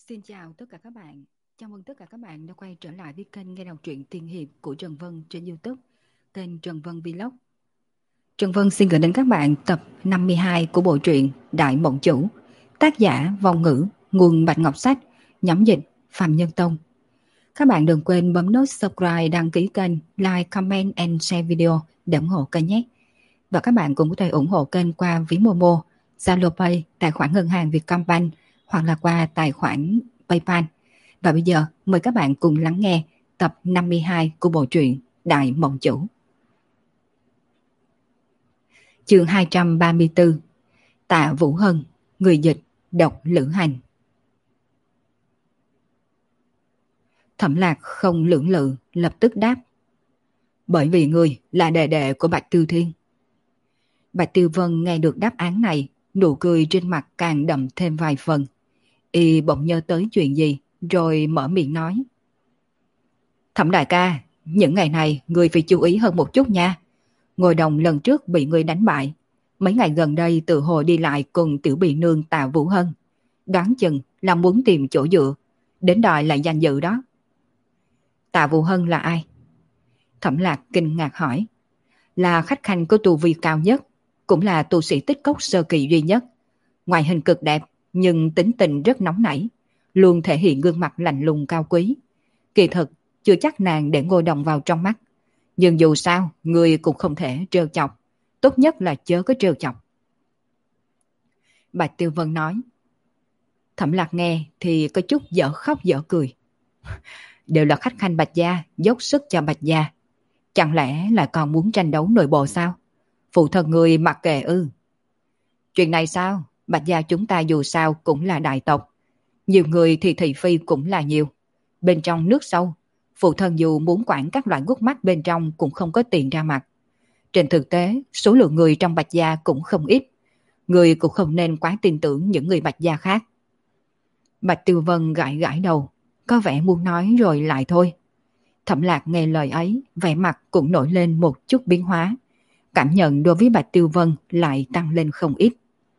Xin chào tất cả các bạn. Chào mừng tất cả các bạn đã quay trở lại với kênh nghe đọc truyện tiên hiệp của Trần Vân trên YouTube, kênh Trần Vân Vlog. Trần Vân xin gửi đến các bạn tập 52 của bộ truyện Đại Mộng Chủ, tác giả Vong Ngữ, nguồn Bạch Ngọc Sách, nhóm dịch Phạm Nhân Tông. Các bạn đừng quên bấm nút subscribe, đăng ký kênh, like, comment and share video để ủng hộ kênh nhé. Và các bạn cũng có thể ủng hộ kênh qua ví Momo, Zalo Pay, tài khoản ngân hàng Vietcombank hoặc là qua tài khoản PayPal. Và bây giờ mời các bạn cùng lắng nghe tập 52 của bộ truyện Đại Mộng Chủ. Chương 234. Tạ Vũ Hân, người dịch Độc Lữ Hành. Thẩm Lạc không lưỡng lự, lập tức đáp: bởi vì người là đệ đệ của Bạch Tiêu Thiên. Bạch Tiêu Vân nghe được đáp án này, nụ cười trên mặt càng đậm thêm vài phần. Y bỗng nhớ tới chuyện gì, rồi mở miệng nói: Thẩm đại ca, những ngày này người phải chú ý hơn một chút nha. Ngôi đồng lần trước bị người đánh bại, mấy ngày gần đây tự hồ đi lại cùng tiểu bị nương Tạ Vũ Hân. Đoán chừng là muốn tìm chỗ dựa, đến đòi lại danh dự đó. Tạ Vũ Hân là ai? Thẩm Lạc kinh ngạc hỏi. Là khách khanh có tu vi cao nhất, cũng là tu sĩ tích cốc sơ kỳ duy nhất. Ngoại hình cực đẹp, nhưng tính tình rất nóng nảy, luôn thể hiện gương mặt lạnh lùng cao quý. Kỳ thực, chưa chắc nàng để Ngô Đồng vào trong mắt. Nhưng dù sao, người cũng không thể trêu chọc. Tốt nhất là chớ có trêu chọc. Bạch Tiêu Vân nói. Thẩm Lạc nghe thì có chút dở khóc dở cười. Đều là khách khanh Bạch gia, dốc sức cho Bạch gia. Chẳng lẽ là còn muốn tranh đấu nội bộ sao? Phụ thân người mặc kệ ư? Chuyện này sao? Bạch gia chúng ta dù sao cũng là đại tộc. Nhiều người thì thị phi cũng là nhiều. Bên trong nước sâu, phụ thân dù muốn quản các loại gút mắt bên trong cũng không có tiền ra mặt. Trên thực tế, số lượng người trong Bạch gia cũng không ít. Người cũng không nên quá tin tưởng những người Bạch gia khác. Bạch Tiêu Vân gãi gãi đầu, có vẻ muốn nói rồi lại thôi. Thẩm Lạc nghe lời ấy, vẻ mặt cũng nổi lên một chút biến hóa. Cảm nhận đối với Bạch Tiêu Vân lại tăng lên không ít.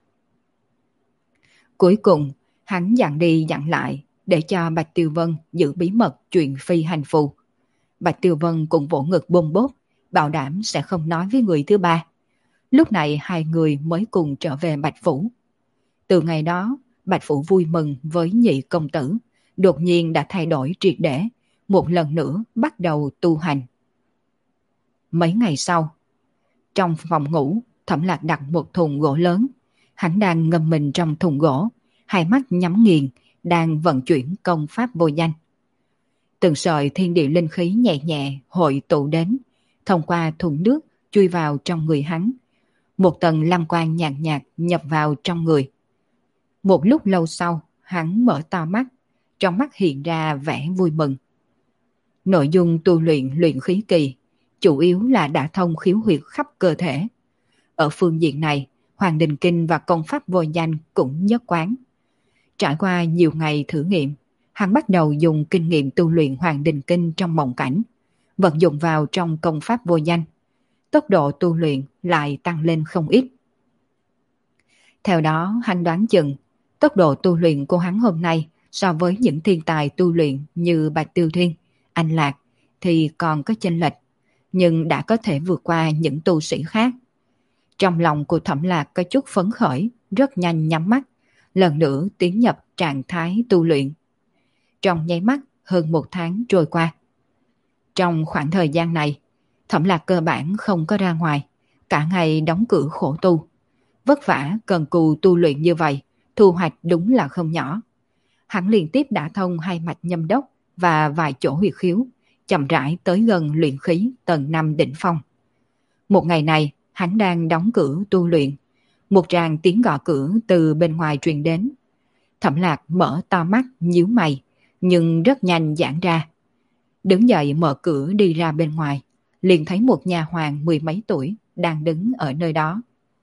Cuối cùng, hắn dặn đi dặn lại để cho Bạch Tiêu Vân giữ bí mật chuyện phi hành phù. Bạch Tiêu Vân cũng vỗ ngực bôm bốp, bảo đảm sẽ không nói với người thứ ba. Lúc này hai người mới cùng trở về Bạch Phủ. Từ ngày đó, Bạch Phủ vui mừng với nhị công tử, đột nhiên đã thay đổi triệt để, một lần nữa bắt đầu tu hành. Mấy ngày sau, trong phòng ngủ, Thẩm Lạc đặt một thùng gỗ lớn. Hắn đang ngâm mình trong thùng gỗ, hai mắt nhắm nghiền, đang vận chuyển công pháp vô danh. Từng sợi thiên địa linh khí nhẹ nhẹ hội tụ đến, thông qua thùng nước chui vào trong người hắn. Một tầng lam quang nhạt nhạt nhập vào trong người. Một lúc lâu sau, hắn mở to mắt, trong mắt hiện ra vẻ vui mừng. Nội dung tu luyện luyện khí kỳ, chủ yếu là đả thông khiếu huyệt khắp cơ thể. Ở phương diện này, Hoàng Đình Kinh và công pháp vô danh cũng nhất quán. Trải qua nhiều ngày thử nghiệm, hắn bắt đầu dùng kinh nghiệm tu luyện Hoàng Đình Kinh trong mộng cảnh, vận dụng vào trong công pháp vô danh. Tốc độ tu luyện lại tăng lên không ít. Theo đó, hắn đoán chừng, tốc độ tu luyện của hắn hôm nay so với những thiên tài tu luyện như Bạch Tiêu Thiên, Anh Lạc thì còn có chênh lệch, nhưng đã có thể vượt qua những tu sĩ khác. Trong lòng của Thẩm Lạc có chút phấn khởi, rất nhanh nhắm mắt, lần nữa tiến nhập trạng thái tu luyện. Trong nháy mắt, hơn một tháng trôi qua. Trong khoảng thời gian này, Thẩm Lạc cơ bản không có ra ngoài, cả ngày đóng cửa khổ tu. Vất vả cần cù tu luyện như vậy, thu hoạch đúng là không nhỏ. Hắn liên tiếp đả thông hai mạch nhâm đốc và vài chỗ huyệt khiếu, chậm rãi tới gần luyện khí tầng 5 đỉnh phong. Một ngày này, hắn đang đóng cửa tu luyện. Một tràng tiếng gõ cửa từ bên ngoài truyền đến. Thẩm Lạc mở to mắt nhíu mày, nhưng rất nhanh giãn ra. Đứng dậy mở cửa đi ra bên ngoài, liền thấy một nha hoàn mười mấy tuổi đang đứng ở nơi đó.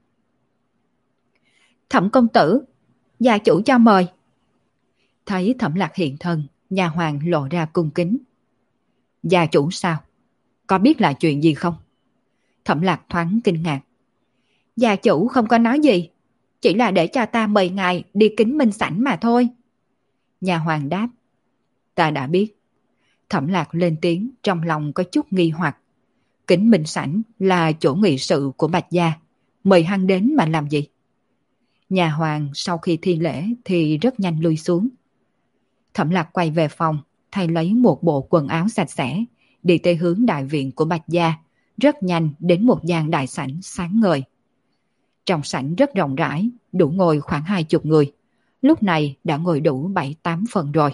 Thẩm công tử, gia chủ cho mời. Thấy Thẩm Lạc hiện thân, nha hoàn lộ ra cung kính. Gia chủ sao? Có biết là chuyện gì không? Thẩm Lạc thoáng kinh ngạc. Gia chủ không có nói gì, chỉ là để cho ta mời ngài đi kính minh sảnh mà thôi. Nhà hoàng đáp, ta đã biết. Thẩm Lạc lên tiếng trong lòng có chút nghi hoặc. Kính Minh sảnh là chỗ nghị sự của Bạch gia, mời hắn đến mà làm gì? Nhà hoàng sau khi thi lễ thì rất nhanh lui xuống. Thẩm Lạc quay về phòng, thay lấy một bộ quần áo sạch sẽ, đi tới hướng đại viện của Bạch gia, rất nhanh đến một gian đại sảnh sáng ngời. Trong sảnh rất rộng rãi, đủ ngồi khoảng 20 người. Lúc này đã ngồi đủ 7-8 phần rồi.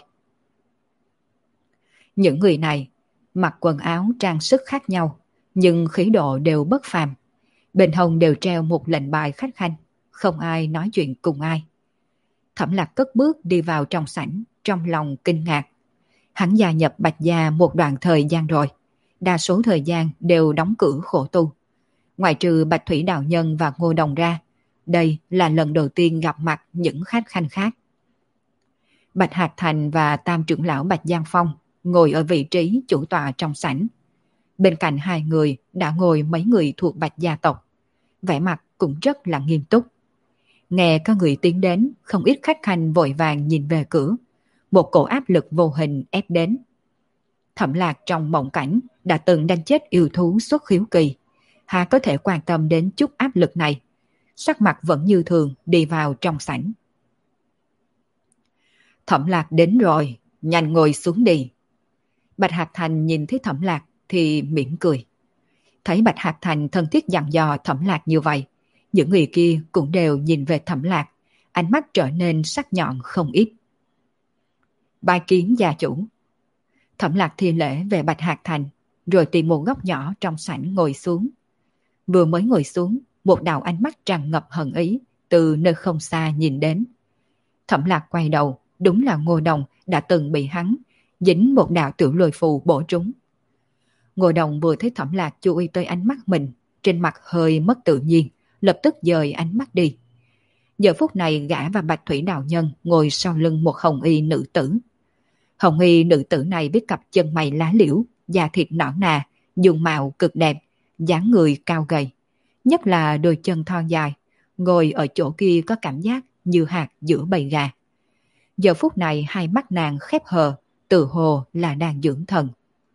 Những người này mặc quần áo trang sức khác nhau, nhưng khí độ đều bất phàm. Bên hông đều treo một lệnh bài khách khanh, không ai nói chuyện cùng ai. Thẩm Lạc cất bước đi vào trong sảnh, trong lòng kinh ngạc. Hắn gia nhập Bạch gia một đoạn thời gian rồi, đa số thời gian đều đóng cửa khổ tu. Ngoại trừ Bạch Thủy đạo nhân và Ngô Đồng ra, đây là lần đầu tiên gặp mặt những khách khanh khác. Bạch Hạc Thành và Tam trưởng lão Bạch Giang Phong ngồi ở vị trí chủ tọa trong sảnh. Bên cạnh hai người đã ngồi mấy người thuộc Bạch gia tộc, vẻ mặt cũng rất là nghiêm túc. Nghe có người tiến đến, không ít khách khanh vội vàng nhìn về cửa. Một cổ áp lực vô hình ép đến. Thẩm Lạc trong mộng cảnh đã từng đánh chết yêu thú xuất khiếu kỳ. Hà có thể quan tâm đến chút áp lực này. Sắc mặt vẫn như thường đi vào trong sảnh. Thẩm Lạc đến rồi, nhanh ngồi xuống đi. Bạch Hạc Thành nhìn thấy Thẩm Lạc thì mỉm cười. Thấy Bạch Hạc Thành thân thiết dặn dò Thẩm Lạc như vậy, những người kia cũng đều nhìn về Thẩm Lạc, ánh mắt trở nên sắc nhọn không ít. Bái kiến gia chủ. Thẩm Lạc thi lễ về Bạch Hạc Thành, rồi tìm một góc nhỏ trong sảnh ngồi xuống. Vừa mới ngồi xuống, một đạo ánh mắt tràn ngập hận ý từ nơi không xa nhìn đến. Thẩm Lạc quay đầu, đúng là Ngô Đồng đã từng bị hắn dính một đạo tiểu lôi phù bổ trúng. Ngô Đồng vừa thấy Thẩm Lạc chú ý tới ánh mắt mình, trên mặt hơi mất tự nhiên, lập tức dời ánh mắt đi. Giờ phút này gã và Bạch Thủy đạo nhân ngồi sau lưng một hồng y nữ tử. Hồng y nữ tử này biết cặp chân mày lá liễu, da thịt nõn nà, dung mạo cực đẹp, dáng người cao gầy, nhất là đôi chân thon dài, ngồi ở chỗ kia có cảm giác như hạt giữa bầy gà. Giờ phút này hai mắt nàng khép hờ, tự hồ là đang dưỡng thần.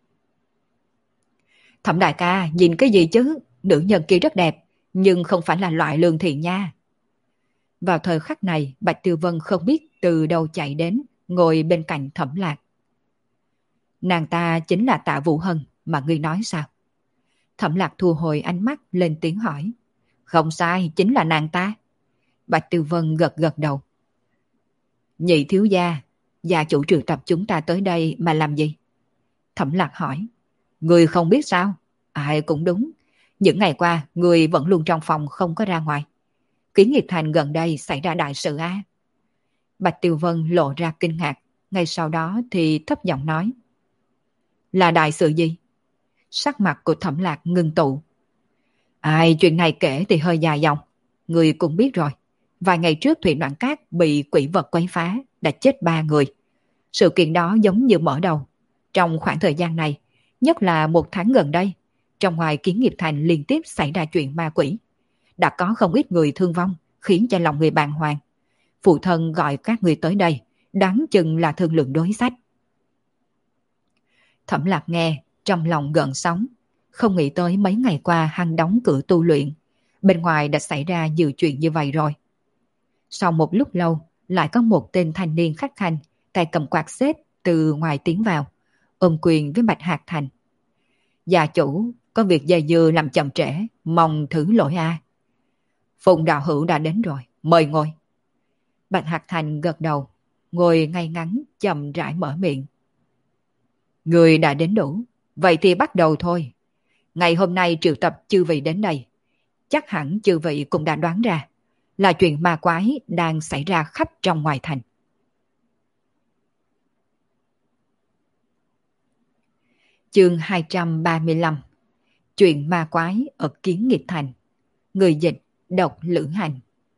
Thẩm đại ca, nhìn cái gì chứ? Nữ nhân kia rất đẹp, nhưng không phải là loại lương thiện nha. Vào thời khắc này, Bạch Tiêu Vân không biết từ đâu chạy đến, ngồi bên cạnh Thẩm Lạc. Nàng ta chính là Tạ Vũ Hân mà ngươi nói sao? Thẩm Lạc thu hồi ánh mắt lên tiếng hỏi. Không sai, chính là nàng ta. Bạch Tiêu Vân gật gật đầu. Nhị thiếu gia, gia chủ triệu tập chúng ta tới đây mà làm gì? Thẩm Lạc hỏi. Ngươi không biết sao? Ai cũng đúng. Những ngày qua, ngươi vẫn luôn trong phòng không có ra ngoài. Kiến Nghiệp Thành gần đây xảy ra đại sự á. Bạch Tiêu Vân lộ ra kinh ngạc, ngay sau đó thì thấp giọng nói. Là đại sự gì? Sắc mặt của Thẩm Lạc ngưng tụ. Ai, chuyện này kể thì hơi dài dòng. Người cũng biết rồi. Vài ngày trước thuyền Đoạn Cát bị quỷ vật quấy phá, đã chết 3 người. Sự kiện đó giống như mở đầu. Trong khoảng thời gian này, nhất là 1 tháng gần đây, trong ngoài Kiến Nghiệp Thành liên tiếp xảy ra chuyện ma quỷ. Đã có không ít người thương vong, khiến cho lòng người bàng hoàng. Phụ thân gọi các người tới đây, đáng chừng là thương lượng đối sách. Thẩm Lạc nghe, trong lòng gợn sóng, không nghĩ tới mấy ngày qua hắn đóng cửa tu luyện, bên ngoài đã xảy ra nhiều chuyện như vậy rồi. Sau một lúc lâu, lại có một tên thanh niên khách khanh, tay cầm quạt xếp từ ngoài tiến vào, ôm quyền với Bạch Hạc Thành. Gia chủ, có việc dây dưa làm chậm trễ, mong thứ lỗi a. Phùng đạo hữu đã đến rồi, mời ngồi. Bạch Hạc Thành gật đầu, ngồi ngay ngắn, chậm rãi mở miệng. Người đã đến đủ, vậy thì bắt đầu thôi. Ngày hôm nay triệu tập chư vị đến đây. Chắc hẳn chư vị cũng đã đoán ra là chuyện ma quái đang xảy ra khắp trong ngoài thành. Chương 235. Chuyện ma quái ở Kiến Nghiệp Thành. Người dịch Độc Lữ Hành.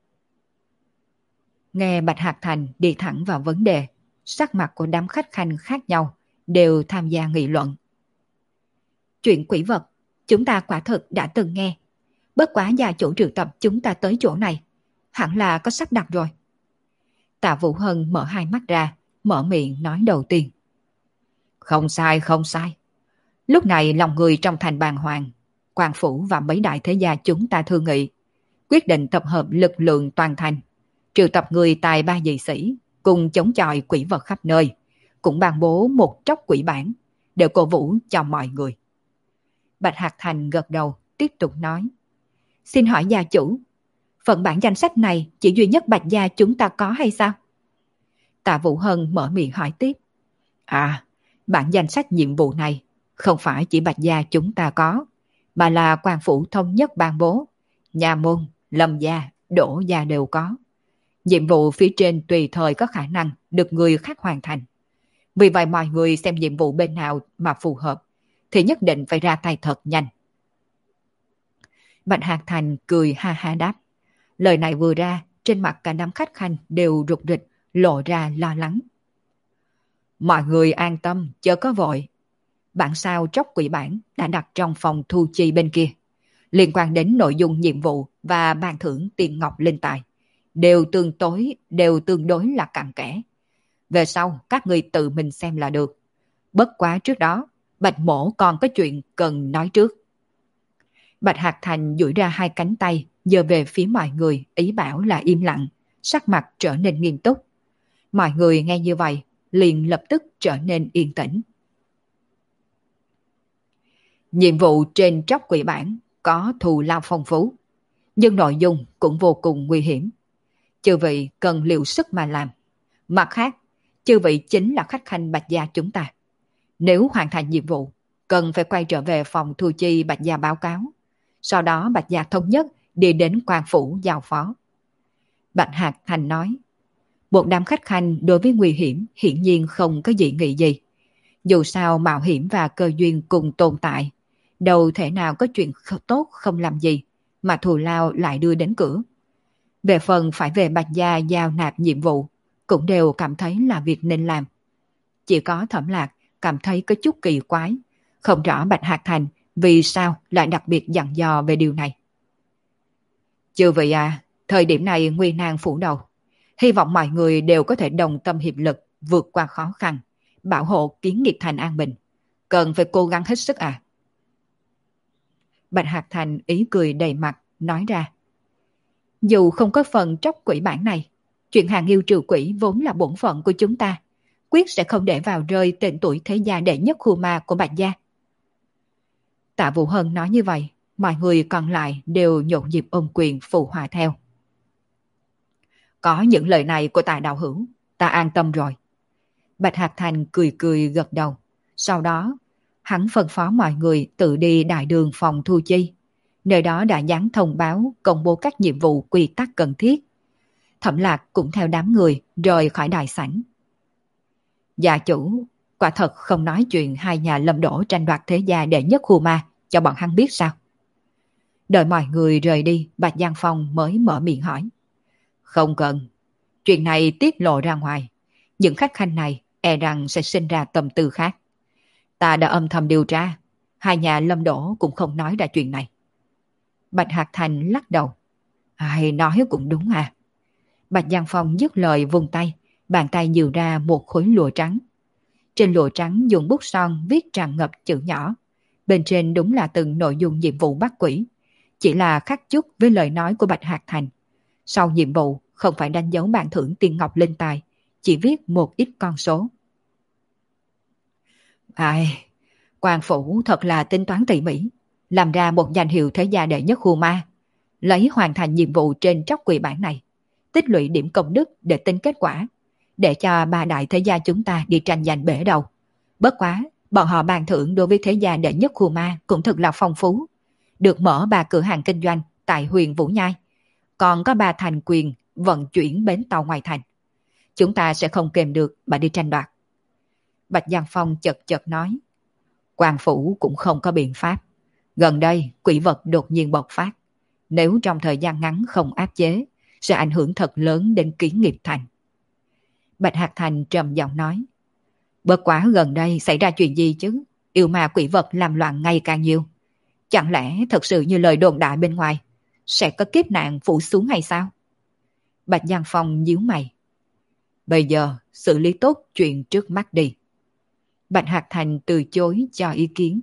Nghe Bạch Hạc Thành đi thẳng vào vấn đề, sắc mặt của đám khách khanh khác nhau đều tham gia nghị luận. Chuyện quỷ vật, chúng ta quả thực đã từng nghe. Bất quá gia chủ triệu tập chúng ta tới chỗ này, hẳn là có sắp đặt rồi. Tạ Vũ Hân mở hai mắt ra, mở miệng nói đầu tiên. Không sai, không sai. Lúc này lòng người trong thành bàng hoàng, quan phủ và mấy đại thế gia chúng ta thương nghị, quyết định tập hợp lực lượng toàn thành, triệu tập người tài ba dị sĩ, cùng chống chọi quỷ vật khắp nơi, cũng ban bố một tróc quỷ bản, để cổ vũ cho mọi người. Bạch Hạc Thành gật đầu, tiếp tục nói. Xin hỏi gia chủ, phần bản danh sách này chỉ duy nhất Bạch gia chúng ta có hay sao? Tạ Vũ Hân mở miệng hỏi tiếp. Bản danh sách nhiệm vụ này không phải chỉ Bạch gia chúng ta có, mà là quan phủ thống nhất ban bố, nhà môn, lâm gia, đỗ gia đều có. Nhiệm vụ phía trên tùy thời có khả năng được người khác hoàn thành. Vì vậy mọi người xem nhiệm vụ bên nào mà phù hợp, thì nhất định phải ra tay thật nhanh. Bạch Hạc Thành cười ha ha đáp. Lời này vừa ra, trên mặt cả đám khách khanh đều rụt rịch, lộ ra lo lắng. Mọi người an tâm, chớ có vội. Bản sao tróc quỷ bản đã đặt trong phòng thu chi bên kia. Liên quan đến nội dung nhiệm vụ và ban thưởng tiền ngọc linh tài, đều tương đối là cặn kẽ. Về sau các người tự mình xem là được. Bất quá trước đó, Bạch mổ còn có chuyện cần nói trước. Bạch Hạc Thành duỗi ra hai cánh tay, giơ về phía mọi người, ý bảo là im lặng, sắc mặt trở nên nghiêm túc. Mọi người nghe như vậy, liền lập tức trở nên yên tĩnh. Nhiệm vụ trên tróc quỷ bản có thù lao phong phú, nhưng nội dung cũng vô cùng nguy hiểm. Chư vị cần liều sức mà làm. Mặt khác, chư vị chính là khách khanh Bạch gia chúng ta. Nếu hoàn thành nhiệm vụ, cần phải quay trở về phòng thu chi Bạch gia báo cáo. Sau đó Bạch gia thống nhất đi đến quan phủ giao phó. Bạch Hạc Thành nói. Một đám khách khanh đối với nguy hiểm hiển nhiên không có dị nghị gì. Dù sao mạo hiểm và cơ duyên cùng tồn tại, đâu thể nào có chuyện tốt không làm gì, mà thù lao lại đưa đến cửa. Về phần phải về Bạch gia giao nạp nhiệm vụ, cũng đều cảm thấy là việc nên làm. Chỉ có Thẩm Lạc cảm thấy có chút kỳ quái, không rõ Bạch Hạc Thành vì sao lại đặc biệt dặn dò về điều này. Chư vị thời điểm này nguy nan phủ đầu. Hy vọng mọi người đều có thể đồng tâm hiệp lực vượt qua khó khăn, bảo hộ Kiến Nghiệp Thành an bình. Cần phải cố gắng hết sức Bạch Hạc Thành ý cười đầy mặt, nói ra. Dù không có phần tróc quỷ bản này, chuyện hàng yêu trừ quỷ vốn là bổn phận của chúng ta, quyết sẽ không để vào rơi tên tuổi thế gia đệ nhất khu ma của Bạch gia. Tạ Vũ Hân nói như vậy, mọi người còn lại đều nhộn nhịp ôm quyền phụ họa theo. Có những lời này của Tạ đạo hữu, ta an tâm rồi. Bạch Hạc Thành cười cười gật đầu. Sau đó, hắn phân phó mọi người tự đi đại đường phòng thu chi. Nơi đó đã dán thông báo công bố các nhiệm vụ quy tắc cần thiết. Thẩm Lạc cũng theo đám người rời khỏi đại sảnh. Gia chủ, quả thật không nói chuyện hai nhà Lâm Đỗ tranh đoạt thế gia đệ nhất khu ma cho bọn hắn biết sao? Đợi mọi người rời đi, Bạch Giang Phong mới mở miệng hỏi. Không cần. Chuyện này tiết lộ ra ngoài, những khách khanh này e rằng sẽ sinh ra tâm tư khác. Ta đã âm thầm điều tra, hai nhà Lâm Đỗ cũng không nói ra chuyện này. Bạch Hạc Thành lắc đầu. Ai nói cũng đúng Bạch Giang Phong dứt lời vung tay, bàn tay nhiều ra một khối lụa trắng. Trên lụa trắng dùng bút son viết tràn ngập chữ nhỏ. Bên trên đúng là từng nội dung nhiệm vụ bắt quỷ, chỉ là khắc chút với lời nói của Bạch Hạc Thành. Sau nhiệm vụ không phải đánh dấu bản thưởng tiền ngọc linh tài, chỉ viết một ít con số. Quan phủ thật là tính toán tỉ mỉ, làm ra một danh hiệu thế gia đệ nhất khu ma, lấy hoàn thành nhiệm vụ trên tróc quỷ bản này, tích lũy điểm công đức để tính kết quả, để cho ba đại thế gia chúng ta đi tranh giành bể đầu. Bất quá, bọn họ bàn thưởng đối với thế gia đệ nhất khu ma cũng thật là phong phú, được mở 3 cửa hàng kinh doanh tại huyện Vũ Nhai, còn có 3 thành quyền vận chuyển bến tàu ngoài thành. Chúng ta sẽ không kèm được mà đi tranh đoạt. Bạch Giang Phong chật chật nói. Quan phủ cũng không có biện pháp. Gần đây quỷ vật đột nhiên bộc phát. Nếu trong thời gian ngắn không áp chế, sẽ ảnh hưởng thật lớn đến Kiến Nghiệp Thành. Bạch Hạc Thành trầm giọng nói. Bất quá gần đây xảy ra chuyện gì chứ? Yêu ma quỷ vật làm loạn ngày càng nhiều. Chẳng lẽ thật sự như lời đồn đại bên ngoài, sẽ có kiếp nạn phủ xuống hay sao? Bạch Giang Phong nhíu mày. Bây giờ xử lý tốt chuyện trước mắt đi. Bạch Hạc Thành từ chối cho ý kiến.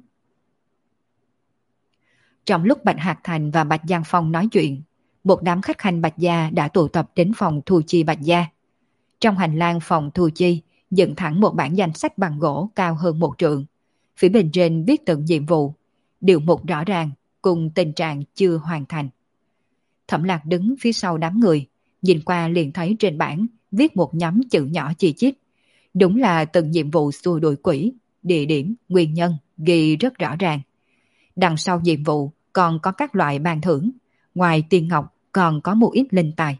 Trong lúc Bạch Hạc Thành và Bạch Giang Phong nói chuyện, một đám khách khanh Bạch Gia đã tụ tập đến phòng thu chi Bạch Gia. Trong hành lang phòng thu chi, dựng thẳng một bản danh sách bằng gỗ cao hơn 1 trượng. Phía bên trên viết từng nhiệm vụ, điều mục rõ ràng, cùng tình trạng chưa hoàn thành. Thẩm Lạc đứng phía sau đám người, nhìn qua liền thấy trên bảng viết một nhóm chữ nhỏ chi chít. Đúng là từng nhiệm vụ xua đuổi quỷ, địa điểm, nguyên nhân ghi rất rõ ràng. Đằng sau nhiệm vụ còn có các loại ban thưởng, ngoài tiền ngọc còn có một ít linh tài.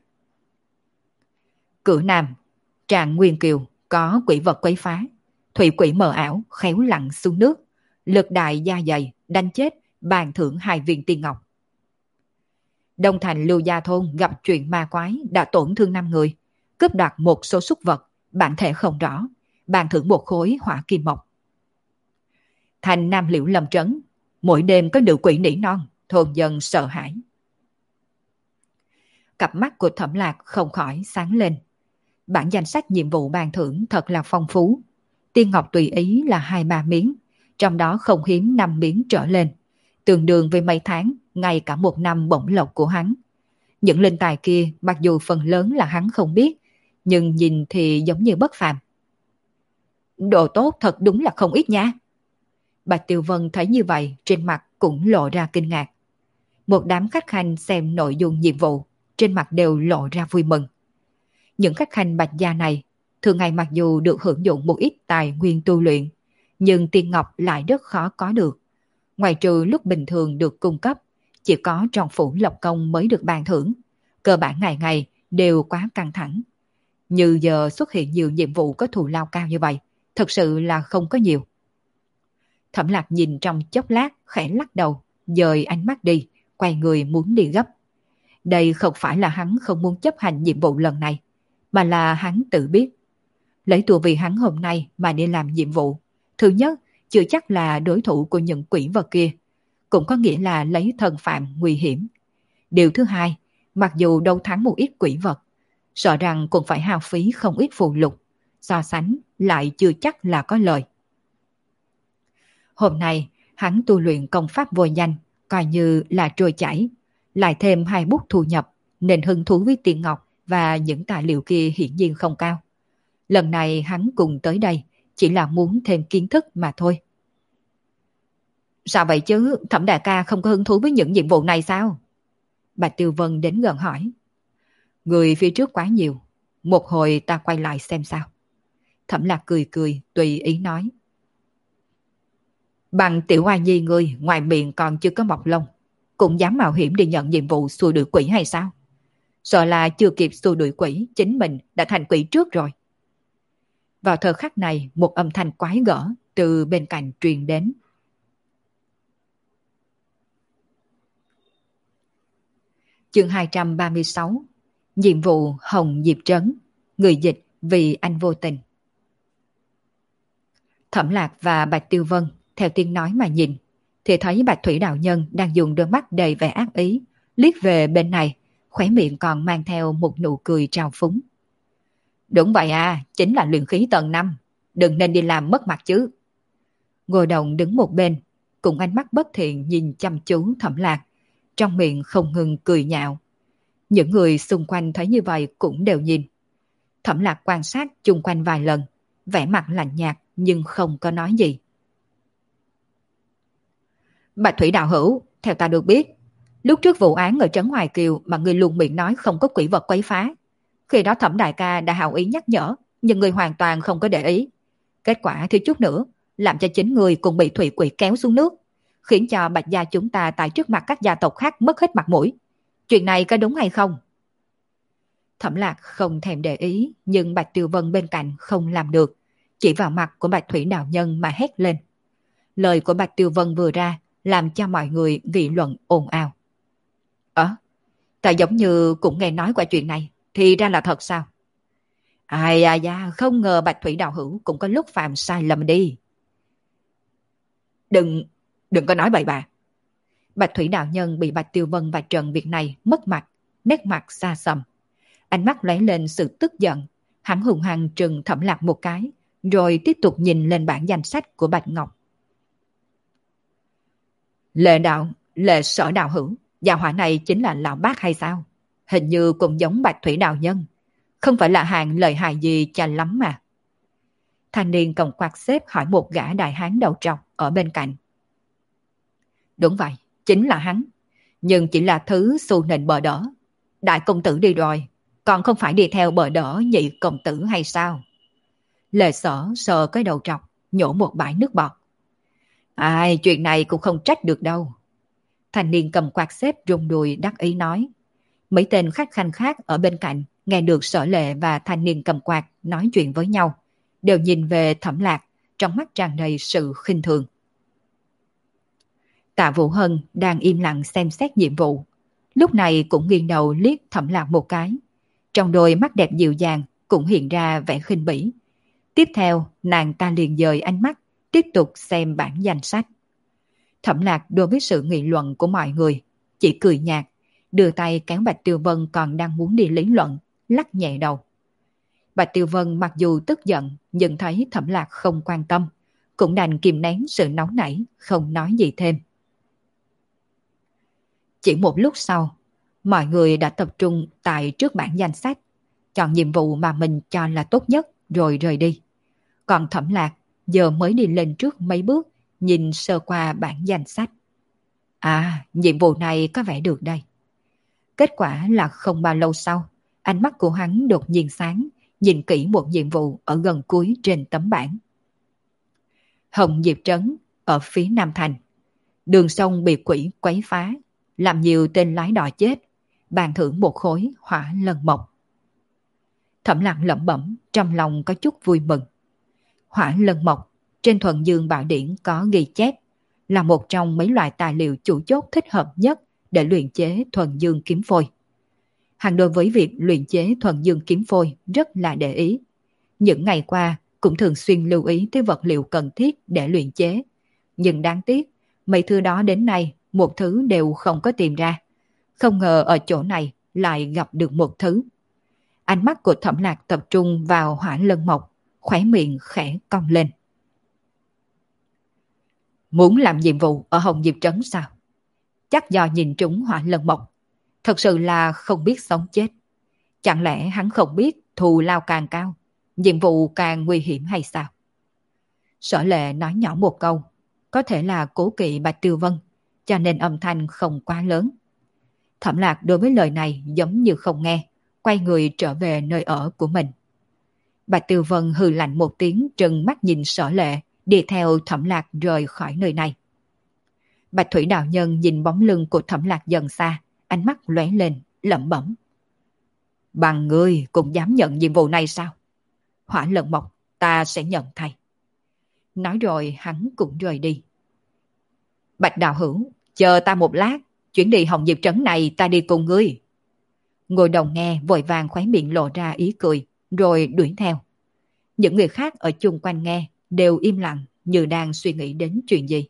Cửu Nam, Trạng Nguyên Kiều có quỷ vật quấy phá, thủy quỷ mờ ảo khéo lặn xuống nước, lực đại da dày đánh chết, ban thưởng 2 viên tiền ngọc. Đông Thành Lưu Gia Thôn gặp chuyện ma quái đã tổn thương 5 người, cướp đoạt một số súc vật, bản thể không rõ, ban thưởng 1 khối hỏa kim mộc. Thành Nam Liễu Lâm Trấn, mỗi đêm có nữ quỷ nỉ non, thôn dân sợ hãi. Cặp mắt của Thẩm Lạc không khỏi sáng lên. Bản danh sách nhiệm vụ ban thưởng thật là phong phú. Tiên ngọc tùy ý là 2-3 miếng, trong đó không hiếm 5 miếng trở lên, tương đương với mấy tháng, ngay cả 1 năm bổng lộc của hắn. Những linh tài kia mặc dù phần lớn là hắn không biết, nhưng nhìn thì giống như bất phàm. Đồ tốt thật đúng là không ít nha. Bạch Tiêu Vân thấy như vậy, trên mặt cũng lộ ra kinh ngạc. Một đám khách khanh xem nội dung nhiệm vụ, trên mặt đều lộ ra vui mừng. Những khách khanh Bạch Gia này, thường ngày mặc dù được hưởng dụng một ít tài nguyên tu luyện, nhưng tiền ngọc lại rất khó có được. Ngoài trừ lúc bình thường được cung cấp, chỉ có trong phủ Lộc Công mới được ban thưởng. Cơ bản ngày ngày đều quá căng thẳng. Như giờ xuất hiện nhiều nhiệm vụ có thù lao cao như vậy, thật sự là không có nhiều. Thẩm Lạc nhìn trong chốc lát, khẽ lắc đầu, dời ánh mắt đi, quay người muốn đi gấp. Đây không phải là hắn không muốn chấp hành nhiệm vụ lần này, mà là hắn tự biết. Lấy tuổi vì hắn hôm nay mà đi làm nhiệm vụ, thứ nhất, chưa chắc là đối thủ của những quỷ vật kia, cũng có nghĩa là lấy thân phạm nguy hiểm. Điều thứ hai, mặc dù đấu thắng một ít quỷ vật, sợ rằng cũng phải hao phí không ít phù lục, so sánh lại chưa chắc là có lợi. Hôm nay, hắn tu luyện công pháp vô danh, coi như là trôi chảy, lại thêm 2 bút thu nhập, nên hứng thú với tiền ngọc và những tài liệu kia hiển nhiên không cao. Lần này hắn cùng tới đây, chỉ là muốn thêm kiến thức mà thôi. Sao vậy chứ, Thẩm đại ca không có hứng thú với những nhiệm vụ này sao? Bạch Tiêu Vân đến gần hỏi. Người phía trước quá nhiều, một hồi ta quay lại xem sao. Thẩm Lạc cười cười, tùy ý nói. Bằng tiểu oai nhi ngươi, ngoài miệng còn chưa có mọc lông, cũng dám mạo hiểm đi nhận nhiệm vụ xua đuổi quỷ hay sao? Sợ là chưa kịp xua đuổi quỷ, chính mình đã thành quỷ trước rồi. Vào thời khắc này, một âm thanh quái gở từ bên cạnh truyền đến. Chương 236, nhiệm vụ Hồng Diệp Trấn, người dịch Vì Anh Vô Tình. Thẩm Lạc và Bạch Tiêu Vân theo tiếng nói mà nhìn, thì thấy Bạch Thủy đạo nhân đang dùng đôi mắt đầy vẻ ác ý, liếc về bên này, khóe miệng còn mang theo một nụ cười trào phúng. Đúng vậy à, chính là luyện khí tầng 5, đừng nên đi làm mất mặt chứ. Ngô Đồng đứng một bên, cùng ánh mắt bất thiện nhìn chăm chú Thẩm Lạc, trong miệng không ngừng cười nhạo. Những người xung quanh thấy như vậy cũng đều nhìn. Thẩm Lạc quan sát chung quanh vài lần, vẻ mặt lạnh nhạt nhưng không có nói gì. Bạch Thủy đạo hữu, theo ta được biết, lúc trước vụ án ở Trấn Hoài Kiều mà ngươi luôn miệng nói không có quỷ vật quấy phá. Khi đó Thẩm đại ca đã hảo ý nhắc nhở, nhưng ngươi hoàn toàn không có để ý. Kết quả thiếu chút nữa, làm cho chính người cùng bị thủy quỷ kéo xuống nước, khiến cho Bạch gia chúng ta tại trước mặt các gia tộc khác mất hết mặt mũi. Chuyện này có đúng hay không? Thẩm Lạc không thèm để ý, nhưng Bạch Tiêu Vân bên cạnh không làm được, chỉ vào mặt của Bạch Thủy đạo nhân mà hét lên. Lời của Bạch Tiêu Vân vừa ra, làm cho mọi người nghị luận ồn ào. Ta giống như cũng nghe nói qua chuyện này, thì ra là thật sao? Ai à da, không ngờ Bạch Thủy đạo hữu cũng có lúc phạm sai lầm đi. Đừng có nói bậy bạ. Bạch Thủy đạo nhân bị Bạch Tiêu Vân và Trần việc này mất mặt, nét mặt xa xăm. Ánh mắt lóe lên sự tức giận, Hắn hùng hăng trừng Thẩm Lạc một cái, rồi tiếp tục nhìn lên bảng danh sách của Bạch Ngọc. Lệ Sở đạo hữu, gia hỏa này chính là lão bác hay sao? Hình như cũng giống Bạch Thủy đạo nhân, không phải là hạng lợi hại gì cha lắm mà. Thanh niên cầm quạt xếp hỏi một gã đại hán đầu trọc ở bên cạnh. Đúng vậy, chính là hắn, nhưng chỉ là thứ xu nịnh bờ đỡ. Đại công tử đi rồi, còn không phải đi theo bờ đỡ nhị công tử hay sao? Lệ Sở sờ cái đầu trọc, nhổ một bãi nước bọt. Ai, chuyện này cũng không trách được đâu. Thanh niên cầm quạt xếp rung đùi đắc ý nói. Mấy tên khách khanh khác ở bên cạnh nghe được Sở Lệ và thanh niên cầm quạt nói chuyện với nhau, đều nhìn về Thẩm Lạc, trong mắt tràn đầy sự khinh thường. Tạ Vũ Hân đang im lặng xem xét nhiệm vụ, lúc này cũng nghiêng đầu liếc Thẩm Lạc một cái. Trong đôi mắt đẹp dịu dàng cũng hiện ra vẻ khinh bỉ. Tiếp theo, nàng ta liền dời ánh mắt, tiếp tục xem bảng danh sách. Thẩm Lạc đối với sự nghị luận của mọi người, chỉ cười nhạt, đưa tay kéo Bạch Tiêu Vân còn đang muốn đi lý luận, lắc nhẹ đầu. Bạch Tiêu Vân mặc dù tức giận, nhưng thấy Thẩm Lạc không quan tâm, cũng đành kìm nén sự nóng nảy, không nói gì thêm. Chỉ một lúc sau, mọi người đã tập trung tại trước bảng danh sách, chọn nhiệm vụ mà mình cho là tốt nhất rồi rời đi. Còn Thẩm Lạc giờ mới đi lên trước mấy bước, nhìn sơ qua bảng danh sách. À, nhiệm vụ này có vẻ được đây. Kết quả là không bao lâu sau, ánh mắt của hắn đột nhiên sáng, nhìn kỹ một nhiệm vụ ở gần cuối trên tấm bảng. Hồng Diệp Trấn ở phía Nam Thành. Đường sông bị quỷ quấy phá, làm nhiều tên lái đò chết, bàn thưởng một khối hỏa lân mộc. Thẩm Lạc lẩm bẩm, trong lòng có chút vui mừng. Hỏa lân mộc trên Thuần Dương Bảo Điển có ghi chép, là một trong mấy loại tài liệu chủ chốt thích hợp nhất để luyện chế Thuần Dương kiếm phôi. Hắn đối với việc luyện chế Thuần Dương kiếm phôi rất là để ý. Những ngày qua cũng thường xuyên lưu ý tới vật liệu cần thiết để luyện chế. Nhưng đáng tiếc, mấy thứ đó đến nay một thứ đều không có tìm ra. Không ngờ ở chỗ này lại gặp được một thứ. Ánh mắt của Thẩm Lạc tập trung vào hỏa lân mộc, khóe miệng khẽ cong lên. Muốn làm nhiệm vụ ở Hồng Diệp Trấn sao? Chắc do nhìn trúng hỏa lân mộc. Thật sự là không biết sống chết. Chẳng lẽ hắn không biết thù lao càng cao, nhiệm vụ càng nguy hiểm hay sao? Sở Lệ nói nhỏ một câu, có thể là cố kỵ Bạch Tiêu Vân, cho nên âm thanh không quá lớn. Thẩm Lạc đối với lời này giống như không nghe, quay người trở về nơi ở của mình. Bạch Tiêu Vân hừ lạnh một tiếng, trừng mắt nhìn Sở Lệ, đi theo Thẩm Lạc rời khỏi nơi này. Bạch Thủy đạo nhân nhìn bóng lưng của Thẩm Lạc dần xa, ánh mắt lóe lên, lẩm bẩm. Bằng ngươi cũng dám nhận nhiệm vụ này sao? Hỏa lân mộc, ta sẽ nhận thay. Nói rồi hắn cũng rời đi. Bạch đạo hữu, chờ ta một lát, chuyến đi Hồng Diệp Trấn này ta đi cùng ngươi. Ngồi đồng nghe vội vàng khóe miệng lộ ra ý cười, rồi đuổi theo. Những người khác ở chung quanh nghe đều im lặng như đang suy nghĩ đến chuyện gì.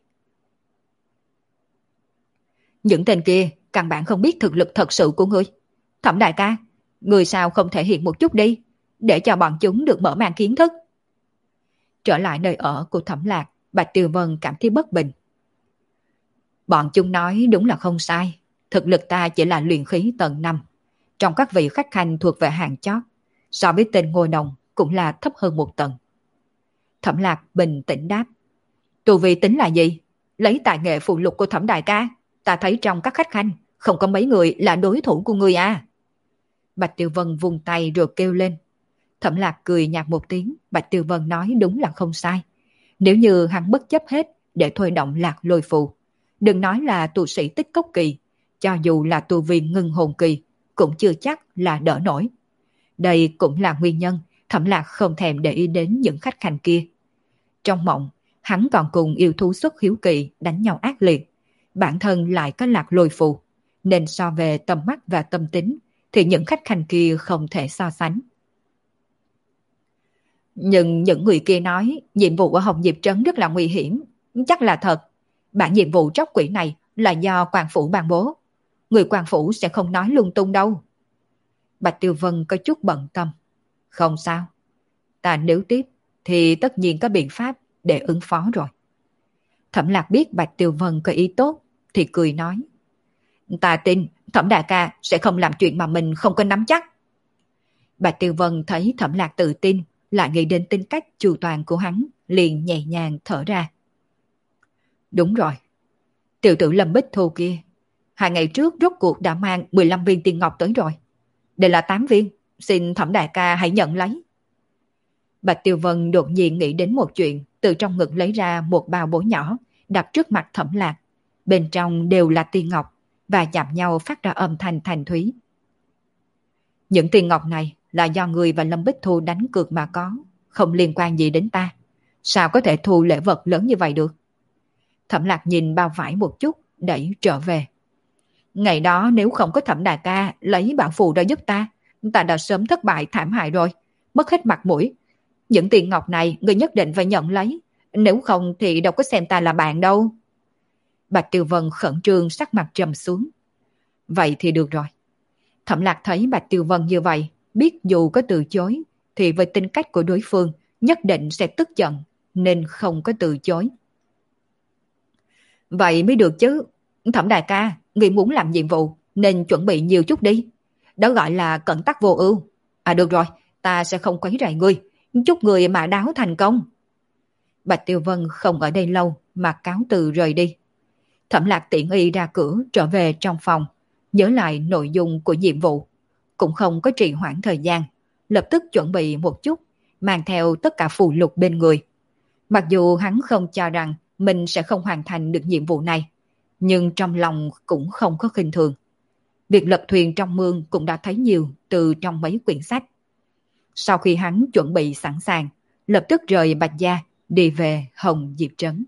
Những tên kia căn bản không biết thực lực thật sự của ngươi. Thẩm đại ca, ngươi sao không thể hiện một chút đi, để cho bọn chúng được mở mang kiến thức. Trở lại nơi ở của Thẩm Lạc, Bạch Tiêu Vân cảm thấy bất bình. Bọn chúng nói đúng là không sai, thực lực ta chỉ là luyện khí tầng 5. Trong các vị khách khanh thuộc về hàng chót, so với tên Ngô Đồng cũng là thấp hơn một tầng. Thẩm Lạc bình tĩnh đáp. Tu vi tính là gì? Lấy tài nghệ phụ lục của Thẩm đại ca, ta thấy trong các khách khanh không có mấy người là đối thủ của ngươi à. Bạch Tiêu Vân vung tay rồi kêu lên. Thẩm Lạc cười nhạt một tiếng, Bạch Tiêu Vân nói đúng là không sai. Nếu như hắn bất chấp hết để thôi động Lạc Lôi phù, đừng nói là tu sĩ tích cốc kỳ, cho dù là tu vi ngưng hồn kỳ, cũng chưa chắc là đỡ nổi. Đây cũng là nguyên nhân Thẩm Lạc không thèm để ý đến những khách khanh kia. Trong mộng, hắn còn cùng yêu thú xuất hiếu kỳ đánh nhau ác liệt, bản thân lại có Lạc Lôi phù, nên so về tầm mắt và tâm tính thì những khách khanh kia không thể so sánh. Nhưng những người kia nói nhiệm vụ ở Hồng Diệp Trấn rất là nguy hiểm, chắc là thật. Bản nhiệm vụ tróc quỷ này là do quan phủ ban bố. Người quan phủ sẽ không nói lung tung đâu. Bạch Tiêu Vân có chút bận tâm. Không sao, ta nếu tiếp thì tất nhiên có biện pháp để ứng phó rồi. Thẩm Lạc biết Bạch Tiêu Vân có ý tốt thì cười nói. Ta tin Thẩm đại ca sẽ không làm chuyện mà mình không có nắm chắc. Bạch Tiêu Vân thấy Thẩm Lạc tự tin, lại nghĩ đến tính cách chu toàn của hắn, liền nhẹ nhàng thở ra. Đúng rồi, tiểu tử Lâm Bích Thu kia, 2 ngày trước rốt cuộc đã mang 15 viên tiền ngọc tới rồi. Đây là 8 viên, xin Thẩm đại ca hãy nhận lấy. Bạch Tiêu Vân đột nhiên nghĩ đến một chuyện, từ trong ngực lấy ra một bao bố nhỏ, đặt trước mặt Thẩm Lạc. Bên trong đều là tiền ngọc, và chạm nhau phát ra âm thanh thanh thúy. Những tiền ngọc này là do người và Lâm Bích Thu đánh cược mà có, không liên quan gì đến ta. Sao có thể thu lễ vật lớn như vậy được? Thẩm Lạc nhìn bao vải một chút, đẩy trở về. Ngày đó nếu không có Thẩm đại ca lấy bảo phù ra giúp ta, ta đã sớm thất bại thảm hại rồi, mất hết mặt mũi. Những tiền ngọc này người nhất định phải nhận lấy, nếu không thì đâu có xem ta là bạn đâu. Bạch Tiêu Vân khẩn trương sắc mặt trầm xuống. Vậy thì được rồi. Thẩm Lạc thấy Bạch Tiêu Vân như vậy, biết dù có từ chối, thì với tính cách của đối phương nhất định sẽ tức giận, nên không có từ chối. Vậy mới được chứ. Thẩm đại ca, người muốn làm nhiệm vụ nên chuẩn bị nhiều chút đi. Đó gọi là cẩn tắc vô ưu. À được rồi, ta sẽ không quấy rầy ngươi. Chúc người mà đáo thành công. Bạch Tiêu Vân không ở đây lâu mà cáo từ rời đi. Thẩm Lạc tiện y ra cửa trở về trong phòng, nhớ lại nội dung của nhiệm vụ. Cũng không có trì hoãn thời gian, lập tức chuẩn bị một chút, mang theo tất cả phù lục bên người. Mặc dù hắn không cho rằng mình sẽ không hoàn thành được nhiệm vụ này, nhưng trong lòng cũng không có khinh thường. Việc lật thuyền trong mương cũng đã thấy nhiều từ trong mấy quyển sách. Sau khi hắn chuẩn bị sẵn sàng, lập tức rời Bạch Gia, đi về Hồng Diệp Trấn.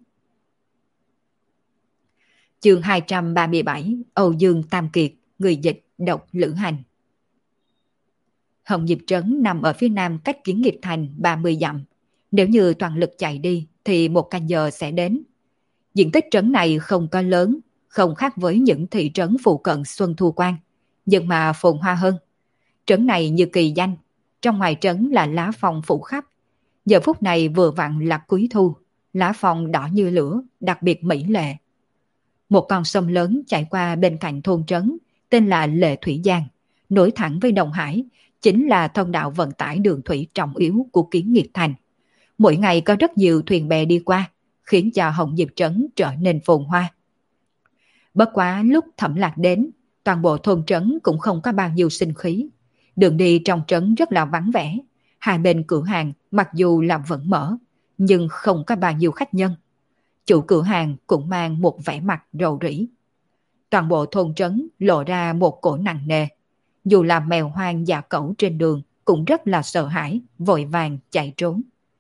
Chương 237, Âu Dương Tam Kiệt, người dịch độc Lữ Hành. Hồng Diệp Trấn nằm ở phía nam cách Kiến Nghiệp Thành 30 dặm. Nếu như toàn lực chạy đi thì 1 canh giờ sẽ đến. Diện tích trấn này không có lớn, không khác với những thị trấn phụ cận Xuân Thu Quan, nhưng mà phồn hoa hơn. Trấn này như kỳ danh, trong ngoài trấn là lá phong phủ khắp. Giờ phút này vừa vặn là cuối thu, lá phong đỏ như lửa, đặc biệt mỹ lệ. Một con sông lớn chảy qua bên cạnh thôn trấn, tên là Lệ Thủy Giang, nối thẳng với Đông Hải, chính là thông đạo vận tải đường thủy trọng yếu của Kiến Nghiệp Thành. Mỗi ngày có rất nhiều thuyền bè đi qua, khiến cho Hồng Diệp Trấn trở nên phồn hoa. Bất quá lúc Thẩm Lạc đến, toàn bộ thôn trấn cũng không có bao nhiêu sinh khí. Đường đi trong trấn rất là vắng vẻ, hai bên cửa hàng mặc dù là vẫn mở, nhưng không có bao nhiêu khách nhân. Chủ cửa hàng cũng mang một vẻ mặt rầu rĩ. Toàn bộ thôn trấn lộ ra một cổ nặng nề. Dù là mèo hoang và cẩu trên đường cũng rất là sợ hãi, vội vàng chạy trốn.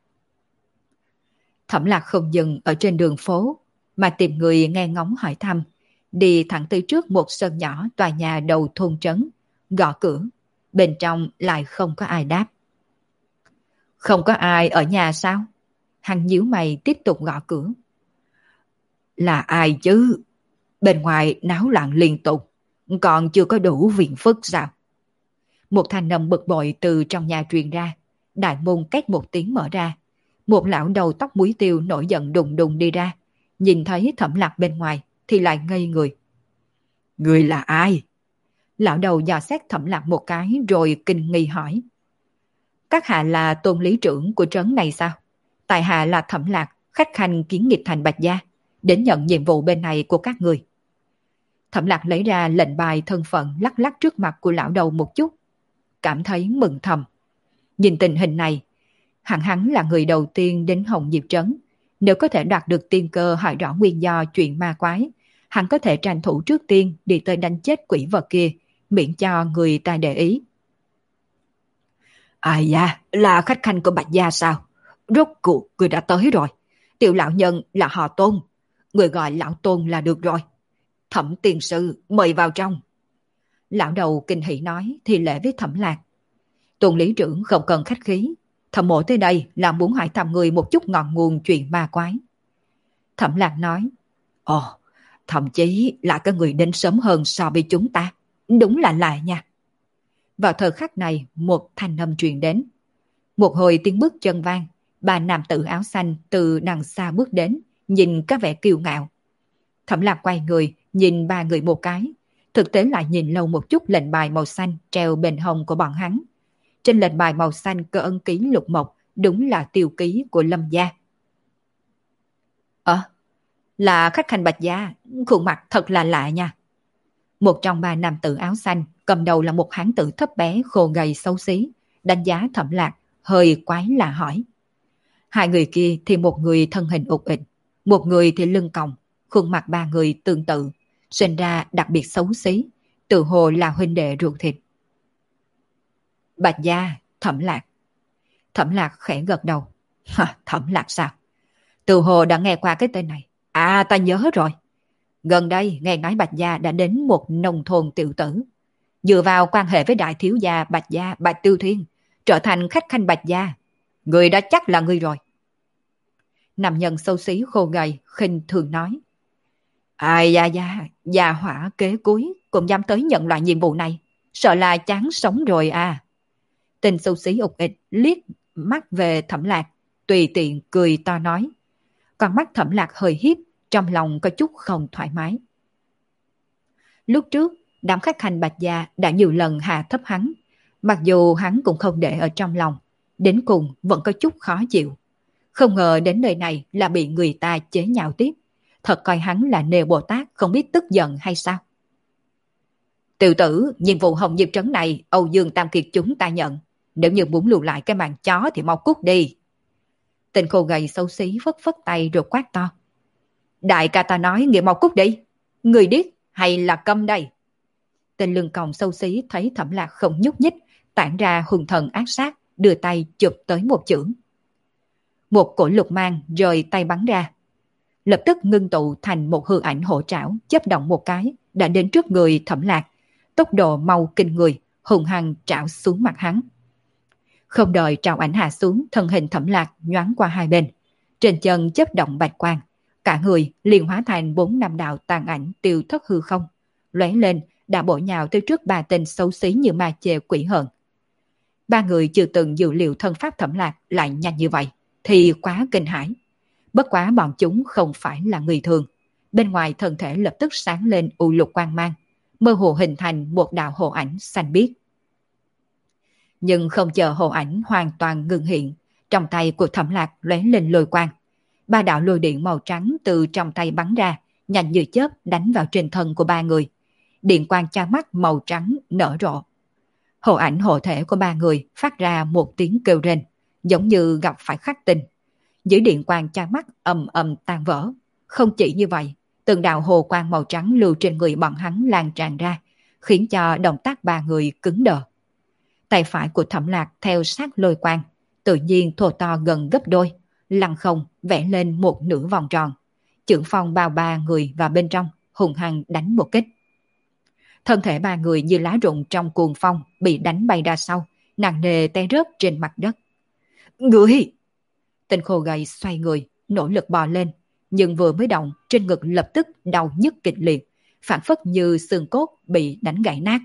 Thẩm Lạc không dừng ở trên đường phố, mà tìm người nghe ngóng hỏi thăm, đi thẳng tới trước một sân nhỏ tòa nhà đầu thôn trấn, gõ cửa. Bên trong lại không có ai đáp. Không có ai ở nhà sao? Hắn nhíu mày tiếp tục gõ cửa. Là ai chứ? Bên ngoài náo loạn liên tục, còn chưa có đủ phiền phức sao? Một thanh âm bực bội từ trong nhà truyền ra, đại môn két một tiếng mở ra. Một lão đầu tóc muối tiêu nổi giận đùng đùng đi ra, nhìn thấy Thẩm Lạc bên ngoài thì lại ngây người. Người là ai? Lão đầu dò xét Thẩm Lạc một cái rồi kinh nghi hỏi. Các hạ là tôn lý trưởng của trấn này sao? Tại hạ là Thẩm Lạc, khách khanh Kiến Nghiệp Thành Bạch Gia, đến nhận nhiệm vụ bên này của các người. Thẩm Lạc lấy ra lệnh bài thân phận lắc lắc trước mặt của lão đầu một chút, cảm thấy mừng thầm. Nhìn tình hình này, hắn là người đầu tiên đến Hồng Diệp Trấn. Nếu có thể đoạt được tiên cơ hỏi rõ nguyên do chuyện ma quái, hắn có thể tranh thủ trước tiên đi tới đánh chết quỷ vật kia, miễn cho người ta để ý. Ai da, là khách khanh của Bạch Gia sao? Rốt cuộc người đã tới rồi. Tiểu lão nhân là họ Tôn, người gọi lão Tôn là được rồi. Thẩm tiền sư mời vào trong. Lão đầu kinh hỉ nói thì lễ với Thẩm Lạc. Tôn lý trưởng không cần khách khí, Thẩm mộ tới đây là muốn hỏi thăm người một chút ngọn nguồn chuyện ma quái. Thẩm Lạc nói, ồ, thậm chí là có người đến sớm hơn so với chúng ta. Đúng là lạ nha. Vào thời khắc này, một thanh âm truyền đến. Một hồi tiếng bước chân vang, ba nam tử áo xanh từ đằng xa bước đến, nhìn có vẻ kiêu ngạo. Thẩm Lạc quay người, nhìn ba người một cái, thực tế lại nhìn lâu một chút lệnh bài màu xanh treo bên hông của bọn hắn. Trên lệnh bài màu xanh có ấn ký lục mộc, đúng là tiêu ký của Lâm gia. Là khách khanh Bạch gia, khuôn mặt thật là lạ nha. Một trong ba nam tử áo xanh, cầm đầu là một hán tử thấp bé khô gầy xấu xí, đánh giá Thẩm Lạc, hơi quái lạ hỏi. Hai người kia thì một người thân hình ụt ịch, một người thì lưng còng, khuôn mặt ba người tương tự, sinh ra đặc biệt xấu xí, tự hồ là huynh đệ ruột thịt. Bạch gia, Thẩm Lạc. Thẩm Lạc khẽ gật đầu. Thẩm Lạc sao? Tự hồ đã nghe qua cái tên này. À, ta nhớ rồi. Gần đây nghe nói Bạch gia đã đến một nông thôn tiểu tử, dựa vào quan hệ với đại thiếu gia Bạch gia Bạch Tiêu Thiên, trở thành khách khanh Bạch gia. Người đó chắc là người rồi. Nam nhân xấu xí khô gầy khinh thường nói. Ai da da, già hỏa kế cuối cũng dám tới nhận loại nhiệm vụ này, sợ là chán sống rồi à. Tên xấu xí ụt ịch liếc mắt về Thẩm Lạc, tùy tiện cười to nói. Con mắt Thẩm Lạc hơi hiếp, trong lòng có chút không thoải mái. Lúc trước, đám khách hành Bạch gia đã nhiều lần hạ thấp hắn, mặc dù hắn cũng không để ở trong lòng, đến cùng vẫn có chút khó chịu. Không ngờ đến nơi này là bị người ta chế nhạo tiếp, thật coi hắn là nêu Bồ Tát không biết tức giận hay sao. Tiểu tử, nhiệm vụ Hồng Diệp Trấn này Âu Dương Tam Kiệt chúng ta nhận, nếu như muốn lưu lại cái màn chó thì mau cút đi. Tên khô gầy xấu xí phất phất tay rồi quát to. Đại ca ta nói nghĩa mau cút đi, người điếc hay là câm đây? Tên lưng còng xấu xí thấy Thẩm Lạc không nhúc nhích, tản ra hung thần ác sát, đưa tay chụp tới một chưởng. Một cổ lục mang rời tay bắn ra, lập tức ngưng tụ thành một hư ảnh hổ trảo, chớp động một cái đã đến trước người Thẩm Lạc, tốc độ mau kinh người, hùng hăng trảo xuống mặt hắn. Không đợi trảo ảnh hạ xuống, thân hình Thẩm Lạc nhoáng qua hai bên, trên chân chớp động bạch quang, cả người liền hóa thành 4-5 đạo tàn ảnh tiêu thất hư không, lóe lên đã bổ nhào tới trước ba tên xấu xí như ma chê quỷ hận. Ba người chưa từng dự liệu thân pháp Thẩm Lạc lại nhanh như vậy, thì quá kinh hãi. Bất quá bọn chúng không phải là người thường, bên ngoài thân thể lập tức sáng lên u lục quang mang, mơ hồ hình thành một đạo hồ ảnh xanh biếc. Nhưng không chờ hồ ảnh hoàn toàn ngừng hiện, trong tay của Thẩm Lạc lóe lên lôi quang. Ba đạo lôi điện màu trắng từ trong tay bắn ra, nhanh như chớp đánh vào trên thân của ba người. Điện quang cha mắt màu trắng nở rộ. Hồ ảnh hộ thể của ba người phát ra một tiếng kêu rên, giống như gặp phải khắc tinh. Dưới điện quang cha mắt ầm ầm tan vỡ. Không chỉ như vậy, từng đạo hồ quang màu trắng lưu trên người bọn hắn lan tràn ra, khiến cho động tác ba người cứng đờ. Tay phải của Thẩm Lạc theo sát lôi quang, tự nhiên thô to gần gấp đôi, lăng không vẽ lên một nửa vòng tròn. Chưởng phong bao ba người vào bên trong, hùng hăng đánh một kích. Thân thể ba người như lá rụng trong cuồng phong bị đánh bay ra sau, nặng nề té rớt trên mặt đất. Người! Tên khô gầy xoay người, nỗ lực bò lên, nhưng vừa mới động, trên ngực lập tức đau nhức kịch liệt, phản phất như xương cốt bị đánh gãy nát.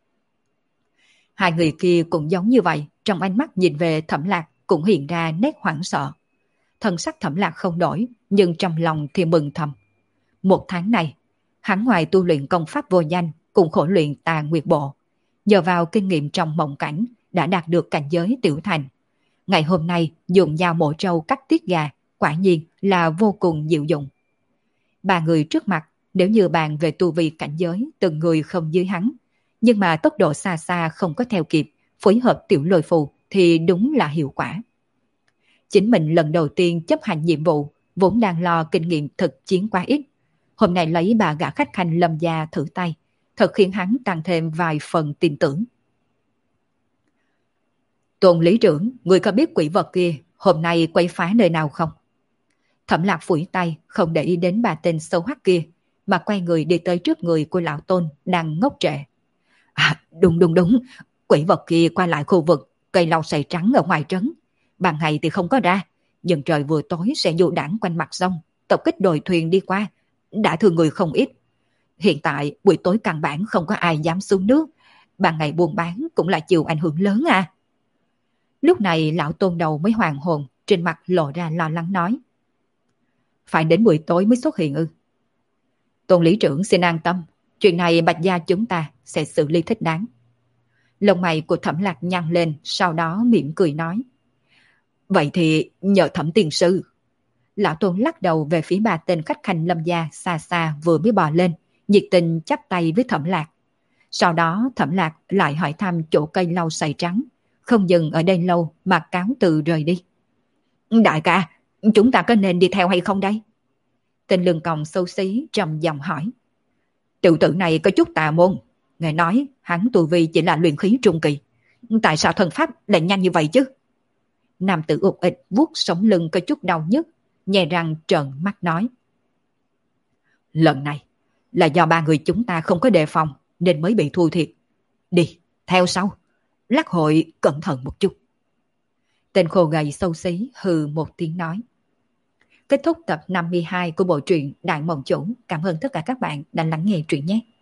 Hai người kia cũng giống như vậy, trong ánh mắt nhìn về Thẩm Lạc cũng hiện ra nét hoảng sợ. Thân sắc Thẩm Lạc không đổi, nhưng trong lòng thì mừng thầm. Một tháng này, hắn ngoài tu luyện công pháp vô danh, cùng khổ luyện Tà Nguyệt Bộ, nhờ vào kinh nghiệm trong mộng cảnh đã đạt được cảnh giới tiểu thành. Ngày hôm nay dùng dao mổ trâu cắt tiết gà, quả nhiên là vô cùng diệu dụng. Ba người trước mặt, nếu như bàn về tu vi cảnh giới, từng người không dưới hắn, nhưng mà tốc độ xa xa không có theo kịp, phối hợp tiểu lôi phù thì đúng là hiệu quả. Chính mình lần đầu tiên chấp hành nhiệm vụ, vốn đang lo kinh nghiệm thực chiến quá ít. Hôm nay lấy bà gã khách khanh Lâm gia thử tay, thật khiến hắn tăng thêm vài phần tin tưởng. Tôn lý trưởng, người có biết quỷ vật kia hôm nay quấy phá nơi nào không? Thẩm Lạc phủi tay, không để ý đến ba tên xấu hắc kia, mà quay người đi tới trước người của lão Tôn đang ngốc trệ. À, đúng, quỷ vật kia qua lại khu vực cây lau sậy trắng ở ngoài trấn. Ban ngày thì không có ra, nhưng trời vừa tối sẽ du đãng quanh mặt sông, tập kích đồi thuyền đi qua, đã thương người không ít. Hiện tại buổi tối căn bản không có ai dám xuống nước, ban ngày buôn bán cũng là chịu ảnh hưởng lớn à. Lúc này lão Tôn đầu mới hoàn hồn, trên mặt lộ ra lo lắng nói. Phải đến buổi tối mới xuất hiện ư? Tôn lý trưởng xin an tâm, chuyện này Bạch gia chúng ta sẽ xử lý thích đáng. Lông mày của Thẩm Lạc nhăn lên, sau đó mỉm cười nói. Vậy thì nhờ Thẩm tiền sư. Lão Tôn lắc đầu về phía ba tên khách khanh Lâm gia xa xa vừa mới bò lên, nhiệt tình chắp tay với Thẩm Lạc. Sau đó Thẩm Lạc lại hỏi thăm chỗ cây lau sậy trắng, không dừng ở đây lâu mà cáo từ rời đi. Đại ca, chúng ta có nên đi theo hay không đây? Tên lưng còng xấu xí trầm giọng hỏi. Tiểu tử này có chút tà môn, nghe nói hắn tu vi chỉ là luyện khí trung kỳ, tại sao thần pháp lại nhanh như vậy chứ? Nam tử ụt ịch vuốt sống lưng có chút đau nhức, nhè răng trợn mắt nói. Lần này là do ba người chúng ta không có đề phòng nên mới bị thua thiệt. Đi, theo sau, lắc hội cẩn thận một chút. Tên khô gầy xấu xí hừ một tiếng nói. Kết thúc tập 52 của bộ truyện Đại Mộng Chủ. Cảm ơn tất cả các bạn đã lắng nghe truyện nhé.